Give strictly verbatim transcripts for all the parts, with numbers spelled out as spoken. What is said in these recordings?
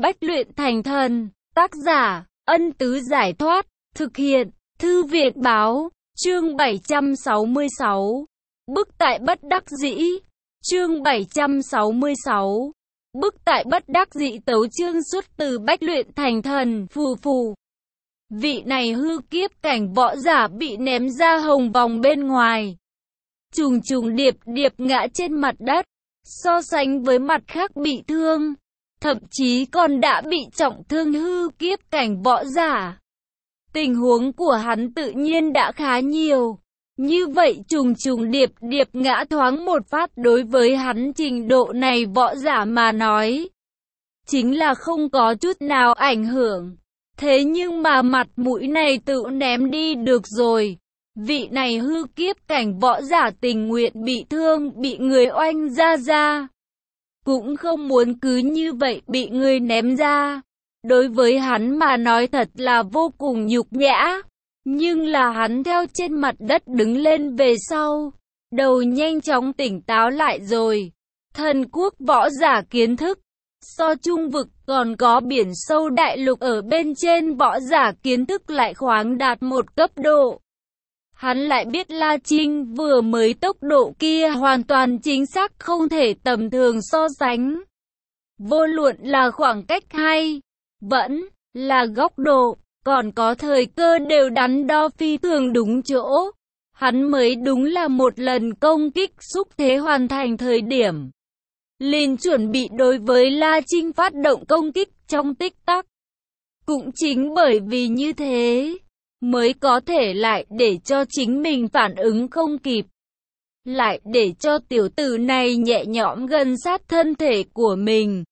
Bách luyện thành thần. Tác giả, Ân Tứ Giải Thoát. Thực hiện, Thư viện Báo. Chương bảy trăm sáu mươi sáu. Bức tại bất đắc dĩ. Chương bảy trăm sáu mươi sáu. Bức tại bất đắc dĩ. Tấu chương xuất từ Bách luyện thành thần. Phù phù. Vị này hư kiếp cảnh võ giả bị ném ra hồng vòng bên ngoài, trùng trùng điệp điệp ngã trên mặt đất. So sánh với mặt khác bị thương, thậm chí còn đã bị trọng thương hư kiếp cảnh võ giả, tình huống của hắn tự nhiên đã khá nhiều. Như vậy trùng trùng điệp điệp ngã thoáng một phát đối với hắn trình độ này võ giả mà nói, chính là không có chút nào ảnh hưởng. Thế nhưng mà mặt mũi này tự ném đi được rồi. Vị này hư kiếp cảnh võ giả tình nguyện bị thương, bị người oanh ra ra, cũng không muốn cứ như vậy bị người ném ra. Đối với hắn mà nói thật là vô cùng nhục nhã. Nhưng là hắn theo trên mặt đất đứng lên về sau, đầu nhanh chóng tỉnh táo lại rồi. Thần quốc võ giả kiến thức, so trung vực còn có biển sâu đại lục ở bên trên võ giả kiến thức lại khoáng đạt một cấp độ. Hắn lại biết La Trinh vừa mới tốc độ kia hoàn toàn chính xác không thể tầm thường so sánh. Vô luận là khoảng cách hay, vẫn là góc độ, còn có thời cơ đều đắn đo phi thường đúng chỗ. Hắn mới đúng là một lần công kích xúc thế hoàn thành thời điểm, liền chuẩn bị đối với La Trinh phát động công kích trong tích tắc. Cũng chính bởi vì như thế, mới có thể lại để cho chính mình phản ứng không kịp, lại để cho tiểu tử này nhẹ nhõm gần sát thân thể của mình.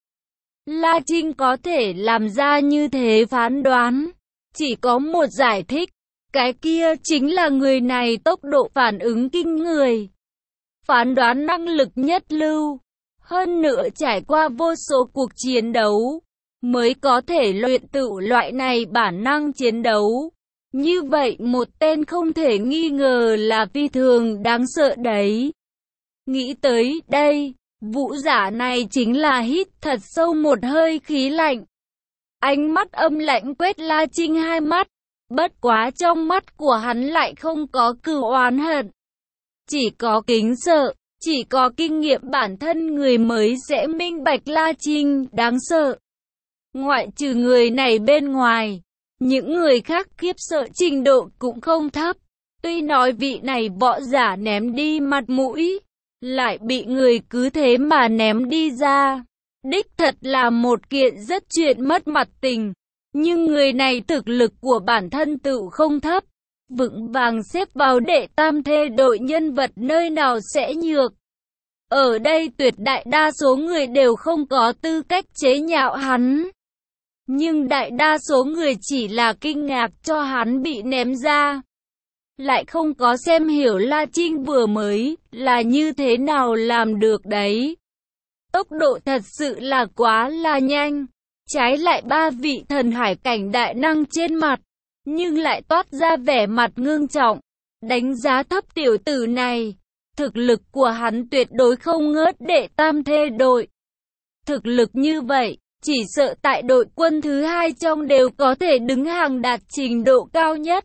La Trinh có thể làm ra như thế phán đoán, chỉ có một giải thích, cái kia chính là người này tốc độ phản ứng kinh người, phán đoán năng lực nhất lưu, hơn nữa trải qua vô số cuộc chiến đấu, mới có thể luyện tựu loại này bản năng chiến đấu. Như vậy một tên không thể nghi ngờ là phi thường đáng sợ đấy. Nghĩ tới đây, vũ giả này chính là hít thật sâu một hơi khí lạnh. Ánh mắt âm lạnh quét La Trinh hai mắt, bất quá trong mắt của hắn lại không có cừu oán hận, chỉ có kính sợ. Chỉ có kinh nghiệm bản thân người mới sẽ minh bạch La Trinh đáng sợ. Ngoại trừ người này bên ngoài, những người khác khiếp sợ trình độ cũng không thấp. Tuy nói vị này võ giả ném đi mặt mũi, lại bị người cứ thế mà ném đi ra, đích thật là một kiện rất chuyện mất mặt tình. Nhưng người này thực lực của bản thân tự không thấp, vững vàng xếp vào đệ tam thê đội nhân vật nơi nào sẽ nhược. Ở đây tuyệt đại đa số người đều không có tư cách chế nhạo hắn. Nhưng đại đa số người chỉ là kinh ngạc cho hắn bị ném ra, lại không có xem hiểu La Trinh vừa mới là như thế nào làm được đấy. Tốc độ thật sự là quá là nhanh. Trái lại ba vị thần hải cảnh đại năng trên mặt, nhưng lại toát ra vẻ mặt ngưng trọng, đánh giá thấp tiểu tử này. Thực lực của hắn tuyệt đối không ngớt đệ tam thê đội. Thực lực như vậy, chỉ sợ tại đội quân thứ hai trong đều có thể đứng hàng đạt trình độ cao nhất.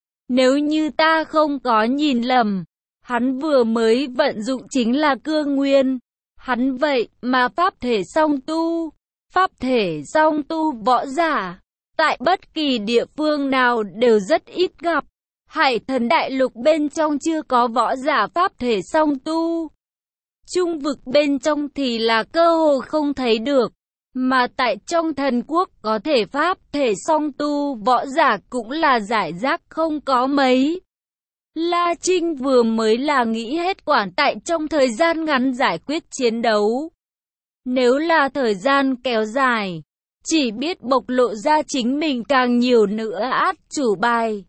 Nếu như ta không có nhìn lầm, hắn vừa mới vận dụng chính là cương nguyên. Hắn vậy mà pháp thể song tu. Pháp thể song tu võ giả, tại bất kỳ địa phương nào đều rất ít gặp. Hải thần đại lục bên trong chưa có võ giả pháp thể song tu. Trung vực bên trong thì là cơ hồ không thấy được. Mà tại trong thần quốc có thể pháp thể song tu võ giả cũng là giải rác không có mấy. La Trinh vừa mới là nghĩ hết quản tại trong thời gian ngắn giải quyết chiến đấu. Nếu là thời gian kéo dài, chỉ biết bộc lộ ra chính mình càng nhiều nữa át chủ bài.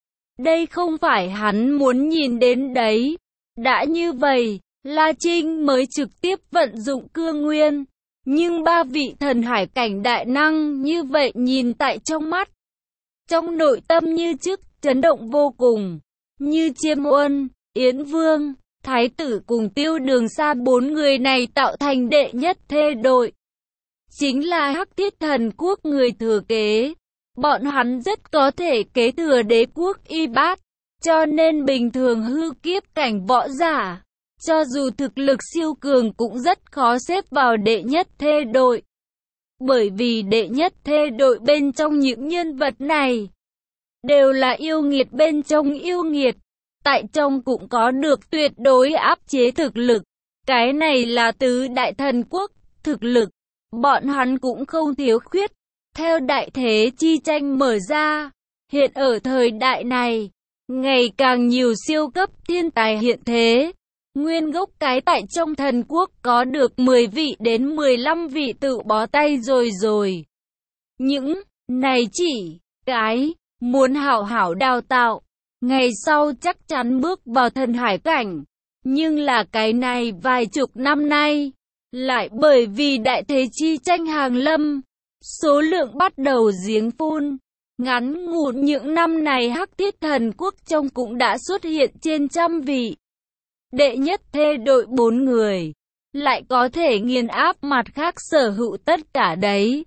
Đây không phải hắn muốn nhìn đến đấy. Đã như vậy, La Trinh mới trực tiếp vận dụng cương nguyên. Nhưng ba vị thần hải cảnh đại năng như vậy nhìn tại trong mắt, trong nội tâm như trước chấn động vô cùng. Như Chiêm Uân, Yến Vương, Thái tử cùng Tiêu Đường Sa bốn người này tạo thành đệ nhất thê đội. chính là Hắc Thiết Thần Quốc người thừa kế. Bọn hắn rất có thể kế thừa đế quốc Y Bát, cho nên bình thường hư kiếp cảnh võ giả, cho dù thực lực siêu cường cũng rất khó xếp vào đệ nhất thê đội. Bởi vì đệ nhất thê đội bên trong những nhân vật này đều là yêu nghiệt bên trong yêu nghiệt, tại trong cũng có được tuyệt đối áp chế thực lực. Cái này là tứ đại thần quốc, thực lực bọn hắn cũng không thiếu khuyết. Theo đại thế chi tranh mở ra, hiện ở thời đại này, ngày càng nhiều siêu cấp thiên tài hiện thế. Nguyên gốc cái tại trong thần quốc có được mười vị đến mười lăm vị tự bó tay rồi rồi. Những này chỉ cái muốn hảo hảo đào tạo, ngày sau chắc chắn bước vào thần hải cảnh. Nhưng là cái này vài chục năm nay, lại bởi vì đại thế chi tranh hàng lâm, số lượng bắt đầu giếng phun. Ngắn ngủn những năm này Hắc Thiết Thần Quốc trong cũng đã xuất hiện trên trăm vị. Đệ nhất thê đội bốn người, lại có thể nghiền áp mặt khác sở hữu tất cả đấy.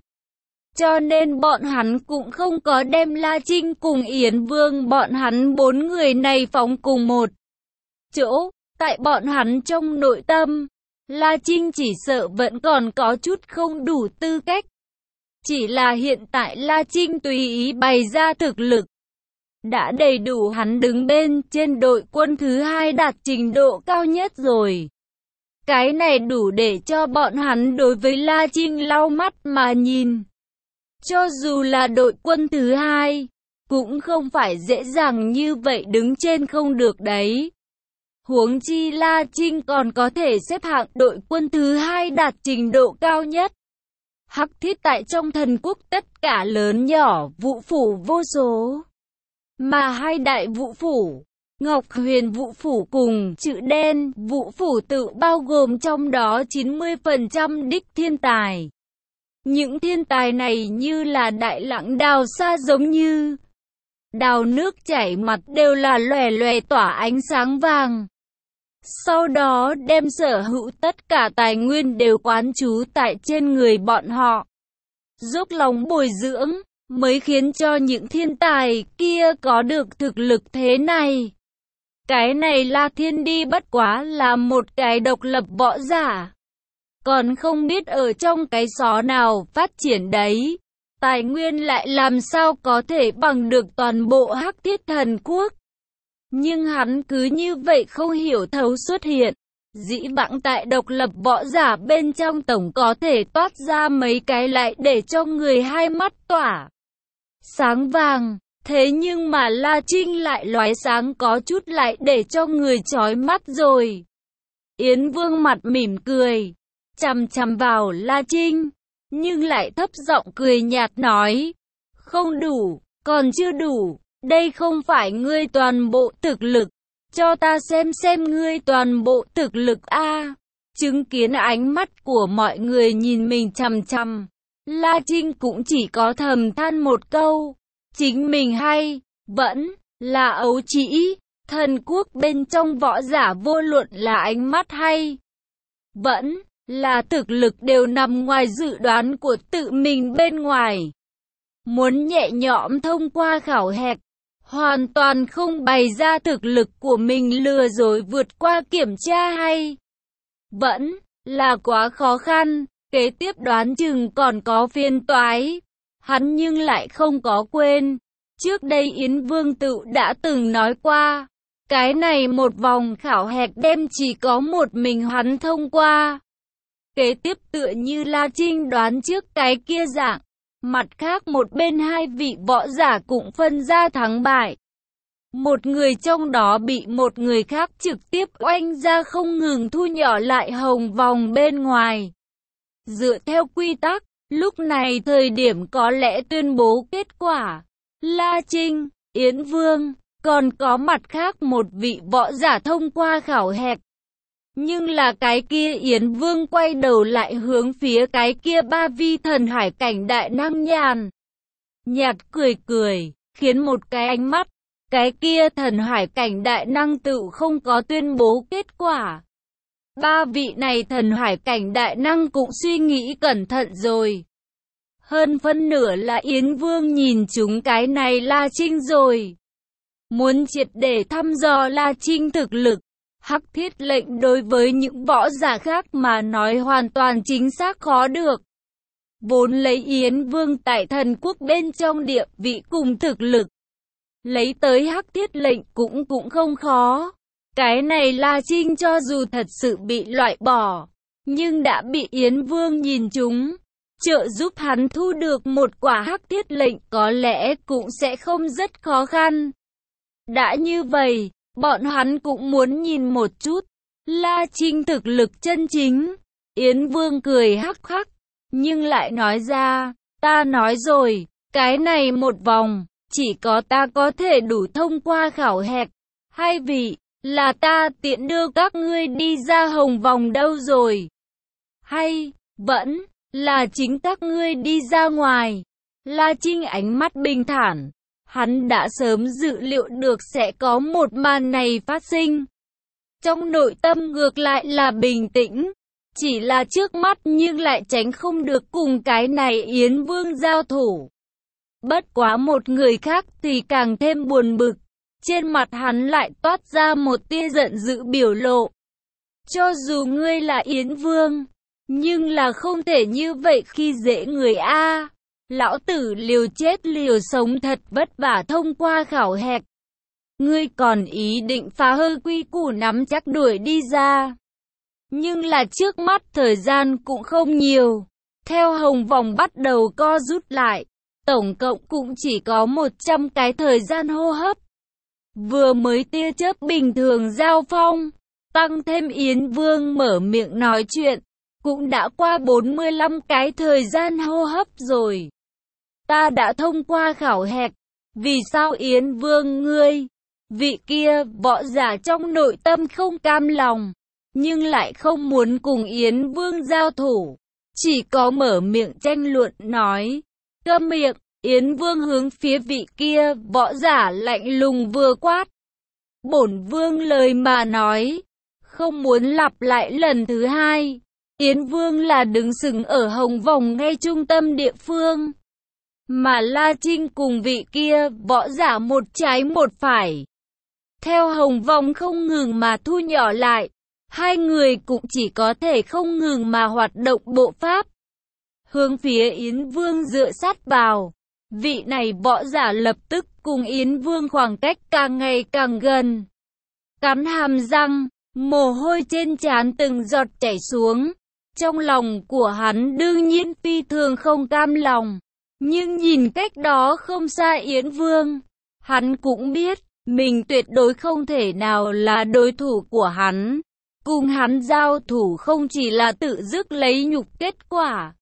Cho nên bọn hắn cũng không có đem La Trinh cùng Yến Vương bọn hắn bốn người này phóng cùng một chỗ. Tại bọn hắn trong nội tâm, La Trinh chỉ sợ vẫn còn có chút không đủ tư cách. Chỉ là hiện tại La Trinh tùy ý bày ra thực lực, đã đầy đủ hắn đứng bên trên đội quân thứ hai đạt trình độ cao nhất rồi. Cái này đủ để cho bọn hắn đối với La Trinh lau mắt mà nhìn. Cho dù là đội quân thứ hai, cũng không phải dễ dàng như vậy đứng trên không được đấy. Huống chi La Trinh còn có thể xếp hạng đội quân thứ hai đạt trình độ cao nhất. Hắc Thiết tại trong thần quốc tất cả lớn nhỏ vũ phủ vô số. Mà hai đại vũ phủ, Ngọc Huyền vũ phủ cùng Chữ Đen vũ phủ tự bao gồm trong đó chín mươi phần trăm đích thiên tài. Những thiên tài này như là đại lãng đào xa giống như đào nước chảy mặt đều là lòe lòe tỏa ánh sáng vàng. Sau đó đem sở hữu tất cả tài nguyên đều quán trú tại trên người bọn họ. Dốc lòng bồi dưỡng, mới khiến cho những thiên tài kia có được thực lực thế này. Cái này La Thiên Đi bất quá là một cái độc lập võ giả. Còn không biết ở trong cái xó nào phát triển đấy. Tài nguyên lại làm sao có thể bằng được toàn bộ Hắc Thiết Thần Quốc. Nhưng hắn cứ như vậy không hiểu thấu xuất hiện. Dĩ vãng tại độc lập võ giả bên trong tổng có thể toát ra mấy cái lại để cho người hai mắt tỏa sáng vàng. Thế nhưng mà La Trinh lại lóe sáng có chút lại để cho người chói mắt rồi. Yến Vương mặt mỉm cười, chằm chằm vào La Trinh, nhưng lại thấp giọng cười nhạt nói, không đủ, còn chưa đủ, đây không phải ngươi toàn bộ thực lực, cho ta xem xem ngươi toàn bộ thực lực a. Chứng kiến ánh mắt của mọi người nhìn mình chằm chằm, La Trinh cũng chỉ có thầm than một câu, chính mình hay, vẫn là ấu trĩ. Thần quốc bên trong võ giả vô luận là ánh mắt hay, vẫn là thực lực đều nằm ngoài dự đoán của tự mình bên ngoài. Muốn nhẹ nhõm thông qua khảo hạch, hoàn toàn không bày ra thực lực của mình lừa dối vượt qua kiểm tra hay, vẫn là quá khó khăn. Kế tiếp đoán chừng còn có phiền toái. Hắn nhưng lại không có quên. Trước đây Yến Vương Tự đã từng nói qua, cái này một vòng khảo hạch đem chỉ có một mình hắn thông qua. Kế tiếp tựa như La Trinh đoán trước cái kia dạng, mặt khác một bên hai vị võ giả cũng phân ra thắng bại. Một người trong đó bị một người khác trực tiếp oanh ra không ngừng thu nhỏ lại hồng vòng bên ngoài. Dựa theo quy tắc, lúc này thời điểm có lẽ tuyên bố kết quả. La Trinh, Yến Vương, còn có mặt khác một vị võ giả thông qua khảo hạch. Nhưng là cái kia Yến Vương quay đầu lại hướng phía cái kia ba vi thần hải cảnh đại năng nhàn nhạt cười cười, khiến một cái ánh mắt, cái kia thần hải cảnh đại năng tự không có tuyên bố kết quả. Ba vị này thần hải cảnh đại năng cũng suy nghĩ cẩn thận rồi. Hơn phân nửa là Yến Vương nhìn chúng cái này La Trinh rồi. Muốn triệt để thăm dò La Trinh thực lực. Hắc thiết lệnh đối với những võ giả khác mà nói hoàn toàn chính xác khó được. Vốn lấy Yến Vương tại thần quốc bên trong địa vị cùng thực lực. Lấy tới hắc thiết lệnh cũng cũng không khó. Cái này La Trinh cho dù thật sự bị loại bỏ, nhưng đã bị Yến Vương nhìn trúng. Trợ giúp hắn thu được một quả hắc thiết lệnh có lẽ cũng sẽ không rất khó khăn. Đã như vậy, bọn hắn cũng muốn nhìn một chút La Trinh thực lực chân chính. Yến Vương cười hắc hắc, nhưng lại nói ra, ta nói rồi, cái này một vòng, chỉ có ta có thể đủ thông qua khảo hạch. Hay vì, là ta tiện đưa các ngươi đi ra hồng vòng đâu rồi? Hay, vẫn, là chính các ngươi đi ra ngoài? La Trinh ánh mắt bình thản. Hắn đã sớm dự liệu được sẽ có một màn này phát sinh. Trong nội tâm ngược lại là bình tĩnh. Chỉ là trước mắt nhưng lại tránh không được cùng cái này Yến Vương giao thủ. Bất quá một người khác thì càng thêm buồn bực. Trên mặt hắn lại toát ra một tia giận dữ biểu lộ. Cho dù ngươi là Yến Vương, nhưng là không thể như vậy khi dễ người A. Lão tử liều chết liều sống thật vất vả thông qua khảo hạch. Ngươi còn ý định phá hư quy củ nắm chắc đuổi đi ra. Nhưng là trước mắt thời gian cũng không nhiều. Theo hồng vòng bắt đầu co rút lại, tổng cộng cũng chỉ có một trăm cái thời gian hô hấp. Vừa mới tia chớp bình thường giao phong, tăng thêm Yến Vương mở miệng nói chuyện, cũng đã qua bốn mươi lăm cái thời gian hô hấp rồi. Ta đã thông qua khảo hạch, vì sao Yến Vương ngươi, vị kia võ giả trong nội tâm không cam lòng, nhưng lại không muốn cùng Yến Vương giao thủ, chỉ có mở miệng tranh luận nói, câm miệng. Yến Vương hướng phía vị kia võ giả lạnh lùng vừa quát. Bổn Vương lời mà nói, không muốn lặp lại lần thứ hai. Yến Vương là đứng sừng ở hồng vòng ngay trung tâm địa phương, mà La Trinh cùng vị kia võ giả một trái một phải. Theo hồng vòng không ngừng mà thu nhỏ lại, hai người cũng chỉ có thể không ngừng mà hoạt động bộ pháp. Hướng phía Yến Vương dựa sát vào. Vị này võ giả lập tức cùng Yến Vương khoảng cách càng ngày càng gần. Cắn hàm răng, mồ hôi trên trán từng giọt chảy xuống. Trong lòng của hắn đương nhiên phi thường không cam lòng. Nhưng nhìn cách đó không xa Yến Vương, hắn cũng biết mình tuyệt đối không thể nào là đối thủ của hắn. Cùng hắn giao thủ không chỉ là tự dứt lấy nhục, kết quả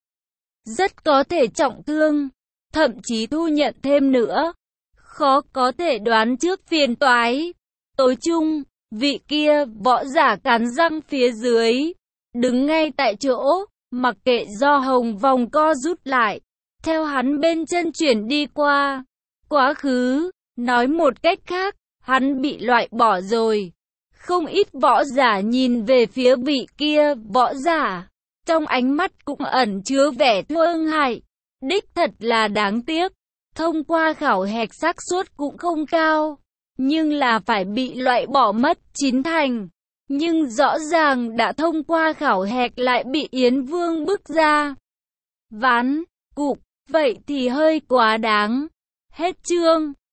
rất có thể trọng thương, thậm chí thu nhận thêm nữa. Khó có thể đoán trước phiền toái. Tối chung, vị kia võ giả cắn răng phía dưới, đứng ngay tại chỗ, mặc kệ do hồng vòng co rút lại, theo hắn bên chân chuyển đi qua quá khứ. Nói một cách khác, hắn bị loại bỏ rồi. Không ít võ giả nhìn về phía vị kia võ giả, trong ánh mắt cũng ẩn chứa vẻ thương hại. Đích thật là đáng tiếc, thông qua khảo hạch xác suất cũng không cao, nhưng là phải bị loại bỏ mất chín thành. Nhưng rõ ràng đã thông qua khảo hạch lại bị Yến Vương bức ra. Ván, cục, vậy thì hơi quá đáng. Hết chương.